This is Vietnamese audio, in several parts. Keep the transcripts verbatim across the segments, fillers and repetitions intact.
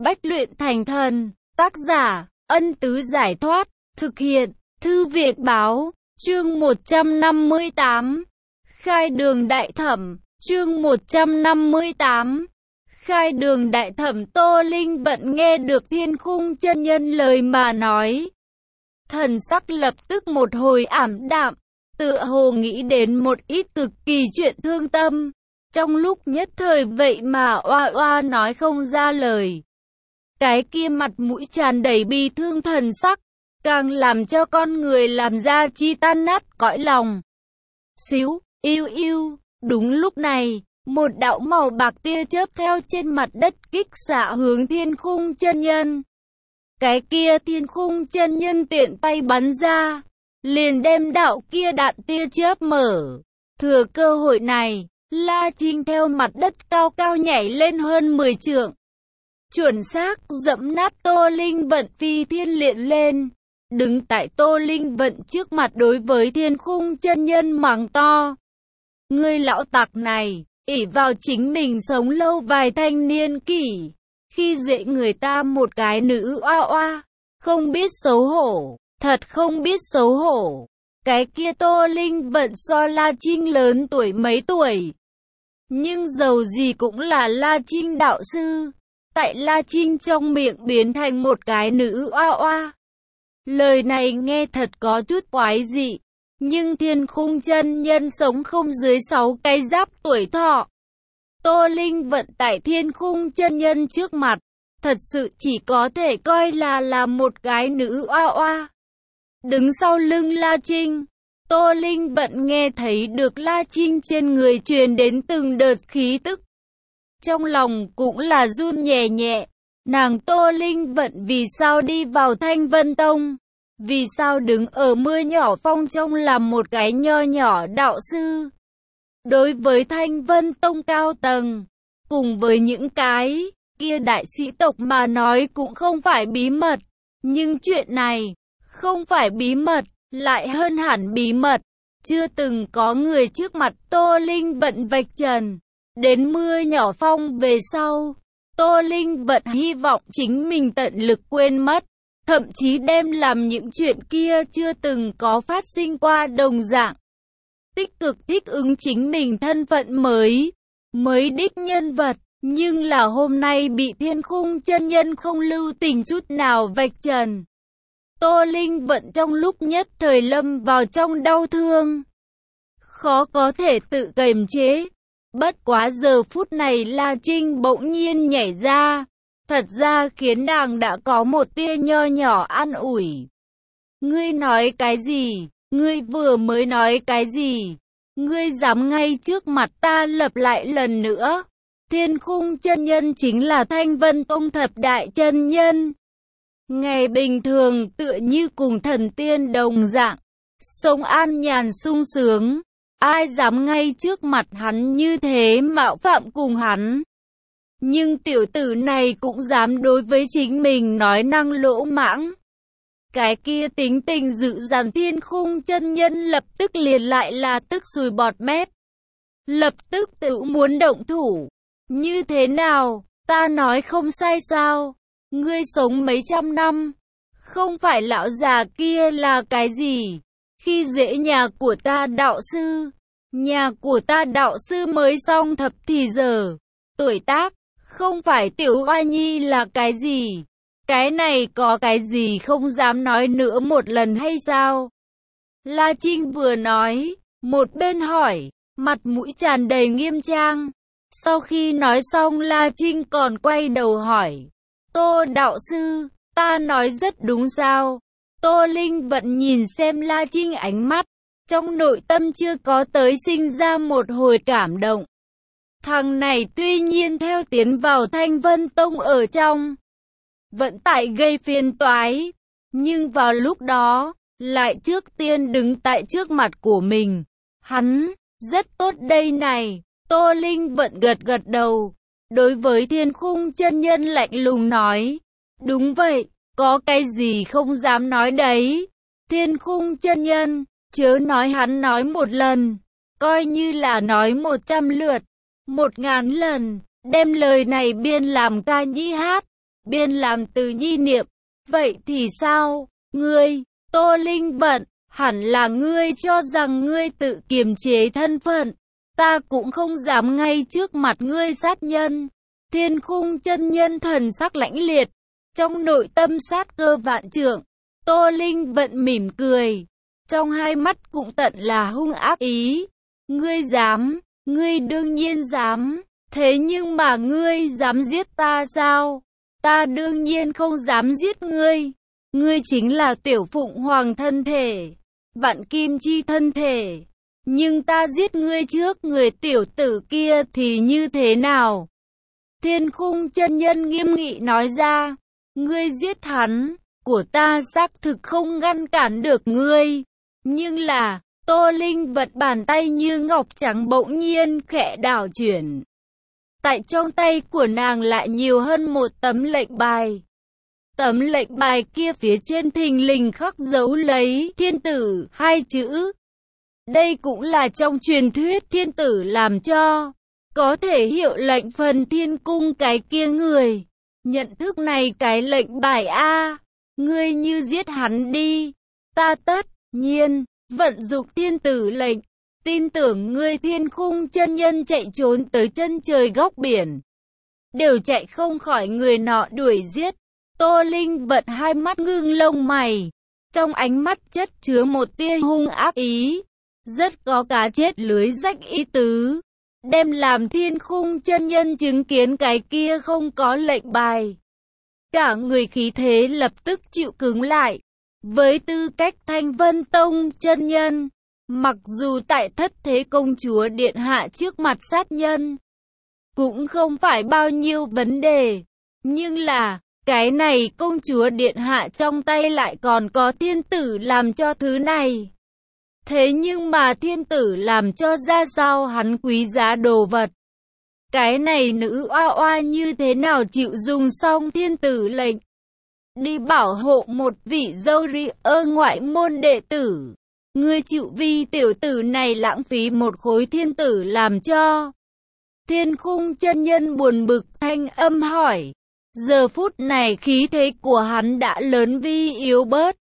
bách luyện thành thần. Tác giả, Ân Tứ Giải Thoát. Thực hiện, Thư Việt Báo. Chương một trăm năm mươi tám. Khai đường đại thẩm. Chương một trăm năm mươi tám. Khai đường đại thẩm. Tô Linh Vận nghe được Thiên Khung chân nhân lời mà nói, thần sắc lập tức một hồi ảm đạm, tựa hồ nghĩ đến một ít cực kỳ chuyện thương tâm. Trong lúc nhất thời vậy mà oa oa nói không ra lời. Cái kia mặt mũi tràn đầy bi thương thần sắc, càng làm cho con người làm ra chi tan nát cõi lòng. Xíu, yêu yêu, đúng lúc này, một đạo màu bạc tia chớp theo trên mặt đất kích xạ hướng Thiên Khung chân nhân. Cái kia Thiên Khung chân nhân tiện tay bắn ra, liền đem đạo kia đạn tia chớp mở. Thừa cơ hội này, La Trinh theo mặt đất cao cao nhảy lên hơn mười trượng. Chuẩn xác dẫm nát Tô Linh Vận phi thiên liện lên. Đứng tại Tô Linh Vận trước mặt đối với Thiên Khung chân nhân mắng to. Ngươi lão tặc này, ỷ vào chính mình sống lâu vài thanh niên kỷ, khi dễ người ta một cái nữ oa oa, không biết xấu hổ, thật không biết xấu hổ. Cái kia Tô Linh Vận so La Trinh lớn tuổi mấy tuổi, nhưng dầu gì cũng là La Trinh đạo sư. Tại La Trinh trong miệng biến thành một cái nữ oa oa. Lời này nghe thật có chút quái dị, nhưng Thiên Khung chân nhân sống không dưới sáu cái giáp tuổi thọ. Tô Linh Vận tại Thiên Khung chân nhân trước mặt, thật sự chỉ có thể coi là là một cái nữ oa oa. Đứng sau lưng La Trinh, Tô Linh Vận nghe thấy được La Trinh trên người truyền đến từng đợt khí tức. Trong lòng cũng là run nhẹ nhẹ, nàng Tô Linh Vận vì sao đi vào Thanh Vân Tông? Vì sao đứng ở mưa nhỏ phong trong làm một cái nho nhỏ đạo sư? Đối với Thanh Vân Tông cao tầng, cùng với những cái kia đại sĩ tộc mà nói cũng không phải bí mật. Nhưng chuyện này, không phải bí mật, lại hơn hẳn bí mật. Chưa từng có người trước mặt Tô Linh Vận vạch trần. Đến mưa nhỏ phong về sau, Tô Linh Vận hy vọng chính mình tận lực quên mất, thậm chí đem làm những chuyện kia chưa từng có phát sinh qua đồng dạng. Tích cực thích ứng chính mình thân phận mới, mới đích nhân vật, nhưng là hôm nay bị Thiên Khung chân nhân không lưu tình chút nào vạch trần. Tô Linh Vận trong lúc nhất thời lâm vào trong đau thương, khó có thể tự kiềm chế. Bất quá giờ phút này La Trinh bỗng nhiên nhảy ra, thật ra khiến nàng đã có một tia nho nhỏ an ủi. Ngươi nói cái gì? Ngươi vừa mới nói cái gì? Ngươi dám ngay trước mặt ta lặp lại lần nữa? Thiên Khung chân nhân chính là Thanh Vân Tông thập đại chân nhân. Ngày bình thường tựa như cùng thần tiên đồng dạng, sống an nhàn sung sướng. Ai dám ngay trước mặt hắn như thế mạo phạm cùng hắn. Nhưng tiểu tử này cũng dám đối với chính mình nói năng lỗ mãng. Cái kia tính tình dữ dằn Thiên Khung chân nhân lập tức liền lại là tức sùi bọt mép. Lập tức tự muốn động thủ. Như thế nào, ta nói không sai sao? Ngươi sống mấy trăm năm, không phải lão già kia là cái gì? Khi dễ nhà của ta đạo sư, nhà của ta đạo sư mới xong thập thì giờ, tuổi tác, không phải tiểu oa nhi là cái gì? Cái này có cái gì không dám nói nữa một lần hay sao? La Trinh vừa nói, một bên hỏi, mặt mũi tràn đầy nghiêm trang. Sau khi nói xong La Trinh còn quay đầu hỏi, Tô đạo sư, ta nói rất đúng sao? Tô Linh Vận nhìn xem La Trinh ánh mắt, trong nội tâm chưa có tới sinh ra một hồi cảm động. Thằng này tuy nhiên theo tiến vào Thanh Vân Tông ở trong, vẫn tại gây phiền toái, nhưng vào lúc đó, lại trước tiên đứng tại trước mặt của mình. Hắn, rất tốt đây này. Tô Linh Vận gật gật đầu, đối với Thiên Khung chân nhân lạnh lùng nói, đúng vậy, có cái gì không dám nói đấy. Thiên Khung chân nhân, chớ nói hắn nói một lần, coi như là nói một trăm lượt, một ngàn lần, đem lời này biên làm ca nhĩ hát. biên làm từ nhi niệm. Vậy thì sao? Ngươi, Tô Linh Vận, hẳn là ngươi cho rằng ngươi tự kiềm chế thân phận. Ta cũng không dám ngay trước mặt ngươi sát nhân. Thiên Khung chân nhân thần sắc lãnh liệt, trong nội tâm sát cơ vạn trượng. Tô Linh Vận mỉm cười, trong hai mắt cũng tận là hung ác ý. Ngươi dám, ngươi đương nhiên dám, thế nhưng mà ngươi dám giết ta sao? Ta đương nhiên không dám giết ngươi. Ngươi chính là Tiểu Phụng Hoàng thân thể, Vạn Kim Chi thân thể. Nhưng ta giết ngươi trước người tiểu tử kia thì như thế nào? Thiên Khung chân nhân nghiêm nghị nói ra, ngươi giết hắn, của ta xác thực không ngăn cản được ngươi. Nhưng là, Tô Linh Vận bàn tay như ngọc trắng bỗng nhiên khẽ đảo chuyển. Tại trong tay của nàng lại nhiều hơn một tấm lệnh bài. Tấm lệnh bài kia phía trên thình lình khắc dấu lấy thiên tử hai chữ. Đây cũng là trong truyền thuyết thiên tử làm cho, có thể hiệu lệnh phần thiên cung cái kia người. Nhận thức này cái lệnh bài A, ngươi như giết hắn đi, ta tất nhiên vận dụng thiên tử lệnh. Tin tưởng ngươi Thiên Khung chân nhân chạy trốn tới chân trời góc biển, đều chạy không khỏi người nọ đuổi giết. Tô Linh Vận hai mắt ngưng lông mày, trong ánh mắt chất chứa một tia hung ác ý, rất có cá chết lưới rách ý tứ, đem làm Thiên Khung chân nhân chứng kiến cái kia không có lệnh bài. Cả người khí thế lập tức chịu cứng lại. Với tư cách Thanh Vân Tông chân nhân, mặc dù tại thất thế công chúa điện hạ trước mặt sát nhân, cũng không phải bao nhiêu vấn đề. Nhưng là, cái này công chúa điện hạ trong tay lại còn có thiên tử làm cho thứ này. Thế nhưng mà thiên tử làm cho ra sao hắn quý giá đồ vật. Cái này nữ oa oa như thế nào chịu dùng xong thiên tử lệnh đi bảo hộ một vị dâu ri ơ ngoại môn đệ tử. Ngươi chịu vì tiểu tử này lãng phí một khối thiên tử làm cho. Thiên Khung chân nhân buồn bực thanh âm hỏi. Giờ phút này khí thế của hắn đã lớn vi yếu bớt.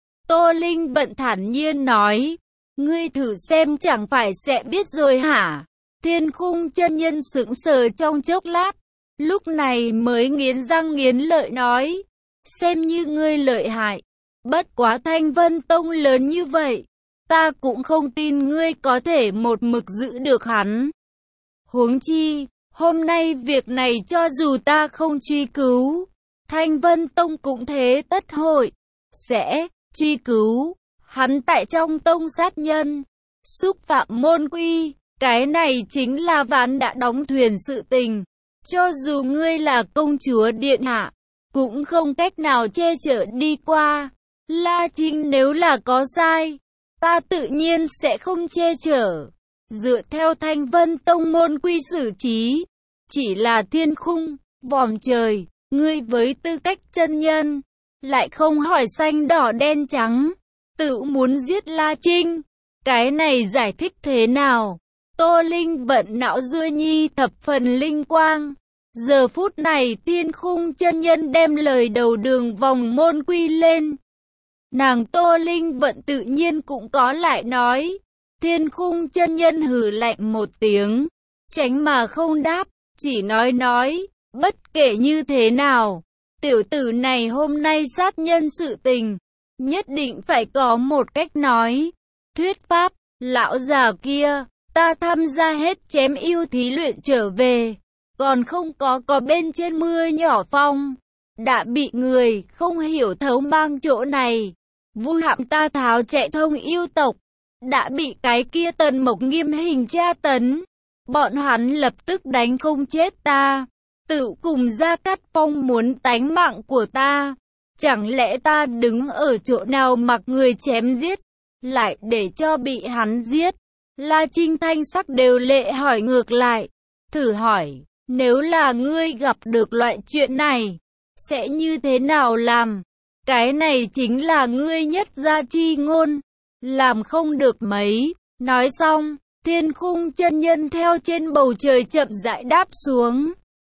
Tô Linh Vận thản nhiên nói. Ngươi thử xem chẳng phải sẽ biết rồi hả? Thiên Khung chân nhân sững sờ trong chốc lát, lúc này mới nghiến răng nghiến lợi nói. Xem như ngươi lợi hại, bất quá Thanh Vân Tông lớn như vậy, ta cũng không tin ngươi có thể một mực giữ được hắn. Huống chi, hôm nay việc này cho dù ta không truy cứu, Thanh Vân Tông cũng thế tất hội sẽ truy cứu. Hắn tại trong tông sát nhân, xúc phạm môn quy, cái này chính là ván đã đóng thuyền sự tình. Cho dù ngươi là công chúa điện hạ, cũng không cách nào che chở đi qua. La Trinh nếu là có sai, ta tự nhiên sẽ không che chở. Dựa theo Thanh Vân Tông môn quy xử trí, chỉ là Thiên Khung, vòm trời, ngươi với tư cách chân nhân, lại không hỏi xanh đỏ đen trắng, tự muốn giết La Trinh. Cái này giải thích thế nào? Tô Linh Vận não dưa nhi thập phần linh quang. Giờ phút này Thiên Khung chân nhân đem lời đầu đường vòng môn quy lên. Nàng Tô Linh Vận tự nhiên cũng có lại nói. Thiên Khung chân nhân hừ lạnh một tiếng, tránh mà không đáp, chỉ nói nói, bất kể như thế nào, tiểu tử này hôm nay sát nhân sự tình, nhất định phải có một cách nói. Thuyết pháp, lão già kia, ta tham gia hết chém yêu thí luyện trở về, còn không có có bên trên mưa nhỏ phong, đã bị người không hiểu thấu mang chỗ này, vui hãm ta tháo chạy thông yêu tộc, đã bị cái kia Tần Mộc nghiêm hình tra tấn, bọn hắn lập tức đánh không chết ta, tự cùng Gia Cát Phong muốn tánh mạng của ta, chẳng lẽ ta đứng ở chỗ nào mặc người chém giết, lại để cho bị hắn giết? La Trinh thanh sắc đều lệ hỏi ngược lại, thử hỏi, nếu là ngươi gặp được loại chuyện này, sẽ như thế nào làm? Cái này chính là ngươi nhất gia chi ngôn, làm không được mấy. Nói xong, Thiên Khung chân nhân theo trên bầu trời chậm rãi đáp xuống.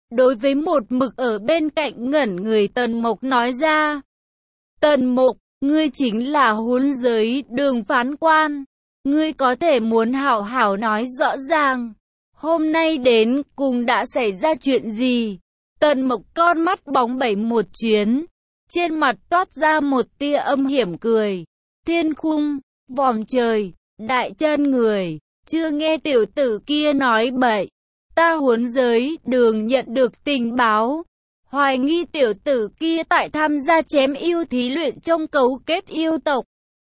Đối với một mực ở bên cạnh ngẩn người Tần Mộc nói ra. Tần Mộc, ngươi chính là huấn giới Đường phán quan. Ngươi có thể muốn hảo hảo nói rõ ràng. Hôm nay đến cùng đã xảy ra chuyện gì? Tần Mộc con mắt bóng bẩy một chuyến. Trên mặt toát ra một tia âm hiểm cười. Thiên khung, vòm trời, đại chân người. Chưa nghe tiểu tử kia nói bậy. Ta huấn giới Đường nhận được tình báo. Hoài nghi tiểu tử kia tại tham gia chém yêu thí luyện trong cấu kết yêu tộc.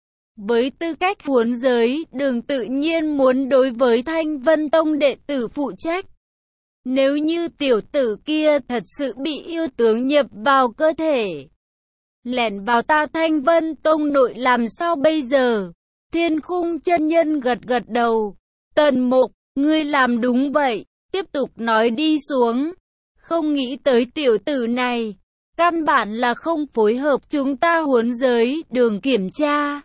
Với tư cách huấn giới Đường tự nhiên muốn đối với Thanh Vân Tông đệ tử phụ trách. Nếu như tiểu tử kia thật sự bị yêu tướng nhập vào cơ thể, lẻn vào ta Thanh Vân Tông nội làm sao bây giờ? Thiên Khung chân nhân gật gật đầu. Tần Mục, ngươi làm đúng vậy. Tiếp tục nói đi xuống. Không nghĩ tới tiểu tử này. Căn bản là không phối hợp chúng ta huấn giới Đường kiểm tra.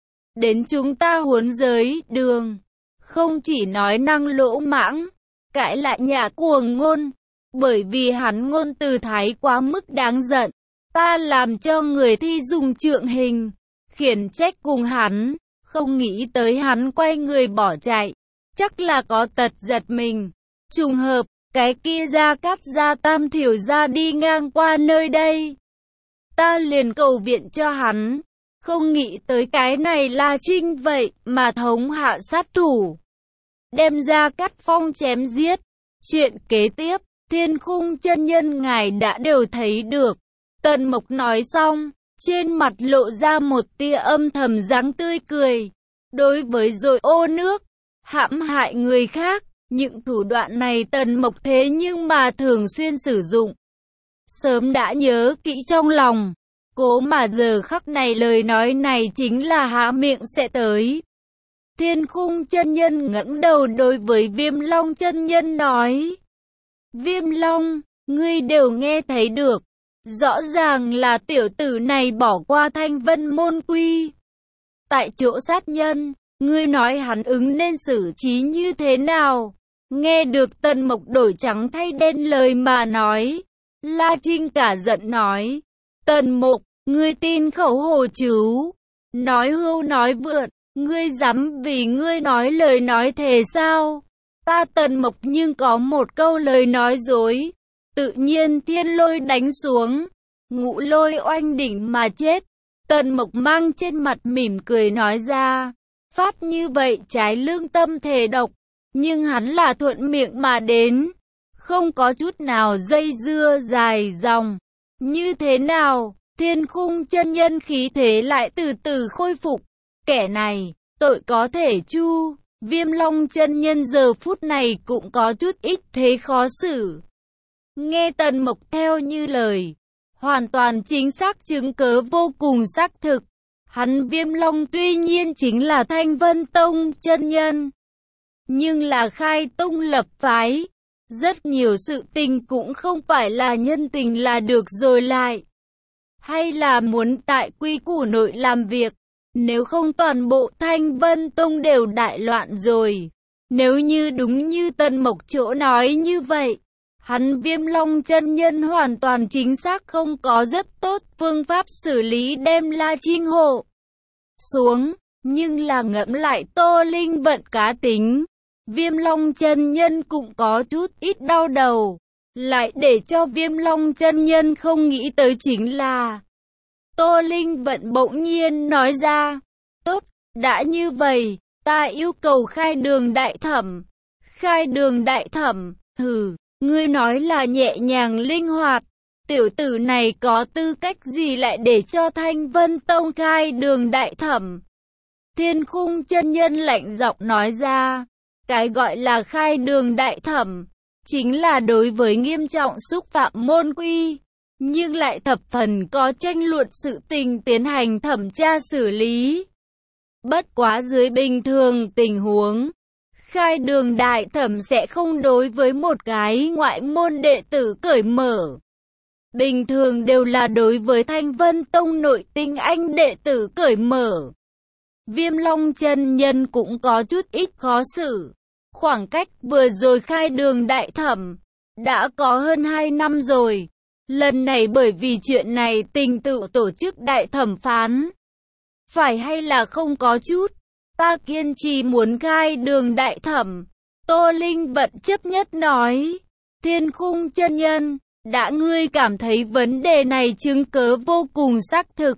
Đến chúng ta huấn giới Đường. Không chỉ nói năng lỗ mãng, cãi lại nhà cuồng ngôn. Bởi vì hắn ngôn từ thái quá mức đáng giận. Ta làm cho người thi dùng trượng hình. Khiển trách cùng hắn. Không nghĩ tới hắn quay người bỏ chạy. Chắc là có tật giật mình. Trùng hợp, cái kia Gia Cát Gia Tam Thiểu Gia đi ngang qua nơi đây. Ta liền cầu viện cho hắn. Không nghĩ tới cái này là Trinh vậy mà thống hạ sát thủ. Đem Gia Cát Phong chém giết. Chuyện kế tiếp, Thiên Khung chân nhân ngài đã đều thấy được. Tần Mộc nói xong, trên mặt lộ ra một tia âm thầm dáng tươi cười. Đối với dội ô nước, hãm hại người khác, những thủ đoạn này Tần Mộc thế nhưng mà thường xuyên sử dụng. Sớm đã nhớ kỹ trong lòng, cố mà giờ khắc này lời nói này chính là há miệng sẽ tới. Thiên Khung chân nhân ngẩng đầu đối với Viêm Long chân nhân nói. Viêm Long, ngươi đều nghe thấy được. Rõ ràng là tiểu tử này bỏ qua Thanh Vân môn quy. Tại chỗ sát nhân, ngươi nói hắn ứng nên xử trí như thế nào? Nghe được Tần Mộc đổi trắng thay đen lời mà nói. La Trinh cả giận nói. Tần Mộc, ngươi tin khẩu hồ chứ? Nói hưu nói vượt, ngươi dám vì ngươi nói lời nói thề sao? Ta Tần Mộc nhưng có một câu lời nói dối. Tự nhiên thiên lôi đánh xuống, ngũ lôi oanh đỉnh mà chết. Tần Mộc mang trên mặt mỉm cười nói ra. Phát như vậy trái lương tâm thề độc. Nhưng hắn là thuận miệng mà đến. Không có chút nào dây dưa dài dòng. Như thế nào? Thiên Khung chân nhân khí thế lại từ từ khôi phục. Kẻ này, tội có thể chu. Viêm Long chân nhân giờ phút này cũng có chút ít thế khó xử. Nghe Tần Mộc theo như lời, hoàn toàn chính xác chứng cớ vô cùng xác thực. Hắn Viêm Long tuy nhiên chính là Thanh Vân Tông chân nhân, nhưng là khai tông lập phái. Rất nhiều sự tình cũng không phải là nhân tình là được rồi lại. Hay là muốn tại quy củ nội làm việc. Nếu không toàn bộ Thanh Vân Tông đều đại loạn rồi. Nếu như đúng như Tần Mộc chỗ nói như vậy, hắn Viêm Long chân nhân hoàn toàn chính xác không có rất tốt phương pháp xử lý đem La Trinh hộ xuống. Nhưng là ngẫm lại Tô Linh vận cá tính, Viêm Long chân nhân cũng có chút ít đau đầu. Lại để cho Viêm Long chân nhân không nghĩ tới chính là Tô Linh vận bỗng nhiên nói ra. Tốt, đã như vậy, ta yêu cầu khai đường đại thẩm. Khai đường đại thẩm, hừ, ngươi nói là nhẹ nhàng linh hoạt. Tiểu tử này có tư cách gì lại để cho Thanh Vân Tông khai đường đại thẩm? Thiên Khung chân nhân lạnh giọng nói ra. Cái gọi là khai đường đại thẩm, chính là đối với nghiêm trọng xúc phạm môn quy, nhưng lại thập phần có tranh luận sự tình tiến hành thẩm tra xử lý. Bất quá dưới bình thường tình huống, khai đường đại thẩm sẽ không đối với một cái ngoại môn đệ tử cởi mở. Bình thường đều là đối với Thanh Vân Tông nội tinh anh đệ tử cởi mở. Viêm Long chân nhân cũng có chút ít khó xử. Khoảng cách vừa rồi khai đường đại thẩm, đã có hơn hai năm rồi. Lần này bởi vì chuyện này tình tự tổ chức đại thẩm phán. Phải hay là không có chút. Ta kiên trì muốn khai đường đại thẩm. Tô Linh Vận chấp nhất nói. Thiên Khung chân nhân, đã ngươi cảm thấy vấn đề này chứng cớ vô cùng xác thực.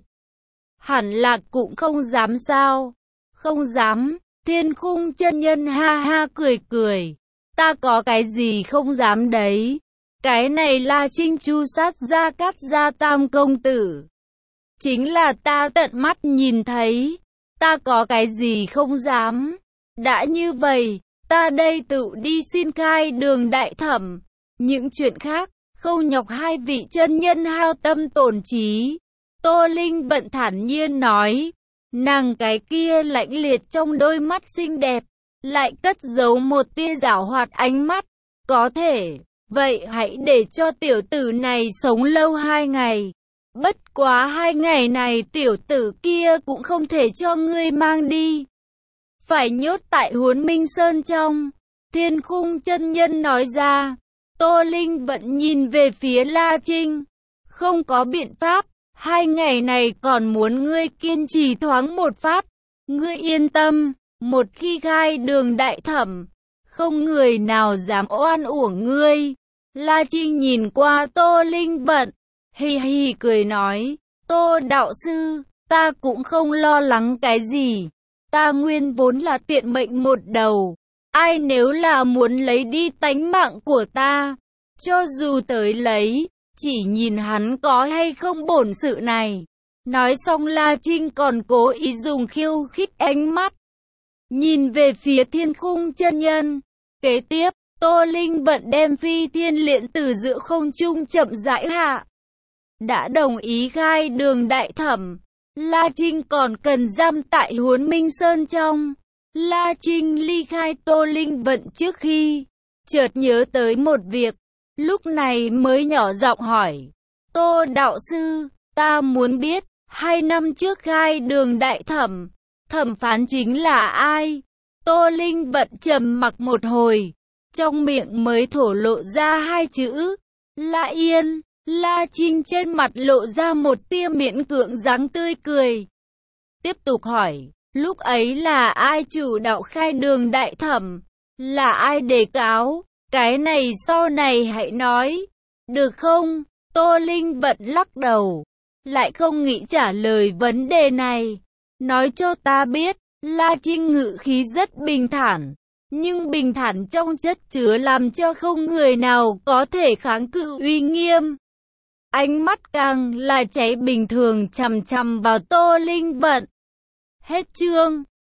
Hẳn là cũng không dám sao. Không dám. Thiên Khung chân nhân ha ha cười cười. Ta có cái gì không dám đấy. Cái này là Trinh Chu sát Gia Cát Gia Tam công tử. Chính là ta tận mắt nhìn thấy. Ta có cái gì không dám. Đã như vậy, ta đây tự đi xin khai đường đại thẩm. Những chuyện khác, không nhọc hai vị chân nhân hao tâm tổn trí. Tô Linh Vận thản nhiên nói. Nàng cái kia lạnh liệt trong đôi mắt xinh đẹp, lại cất giấu một tia giảo hoạt ánh mắt. Có thể, vậy hãy để cho tiểu tử này sống lâu hai ngày. Bất quá hai ngày này tiểu tử kia cũng không thể cho ngươi mang đi. Phải nhốt tại Huấn Minh Sơn trong. Thiên Khung chân nhân nói ra. Tô Linh Vận nhìn về phía La Trinh. Không có biện pháp. Hai ngày này còn muốn ngươi kiên trì thoáng một phát. Ngươi yên tâm, một khi khai đường đại thẩm, không người nào dám oan uổng ngươi. La Trinh nhìn qua Tô Linh Vận, hì hì cười nói, Tô đạo sư, ta cũng không lo lắng cái gì. Ta nguyên vốn là tiện mệnh một đầu. Ai nếu là muốn lấy đi tánh mạng của ta, cho dù tới lấy, chỉ nhìn hắn có hay không bổn sự này. Nói xong La Trinh còn cố ý dùng khiêu khích ánh mắt. Nhìn về phía Thiên Khung chân nhân. Kế tiếp, Tô Linh Vận đem phi thiên liễn từ giữa không trung chậm rãi hạ. Đã đồng ý khai đường đại thẩm. La Trinh còn cần giam tại Huấn Minh Sơn trong. La Trinh ly khai Tô Linh Vận trước khi, chợt nhớ tới một việc. Lúc này mới nhỏ giọng hỏi. Tô đạo sư, ta muốn biết, hai năm trước khai đường đại thẩm, thẩm phán chính là ai? Tô Linh Vận trầm mặc một hồi, trong miệng mới thổ lộ ra hai chữ. La Yên. La Trinh trên mặt lộ ra một tia miễn cưỡng dáng tươi cười. Tiếp tục hỏi, lúc ấy là ai chủ đạo khai đường đại thẩm? Là ai đề cáo? Cái này sau này hãy nói, được không? Tô Linh Vận lắc đầu, lại không nghĩ trả lời vấn đề này. Nói cho ta biết. La Trinh ngữ khí rất bình thản, nhưng bình thản trong chất chứa làm cho không người nào có thể kháng cự uy nghiêm. Ánh mắt càng là cháy bình thường chằm chằm vào Tô Linh Vận. Hết chương.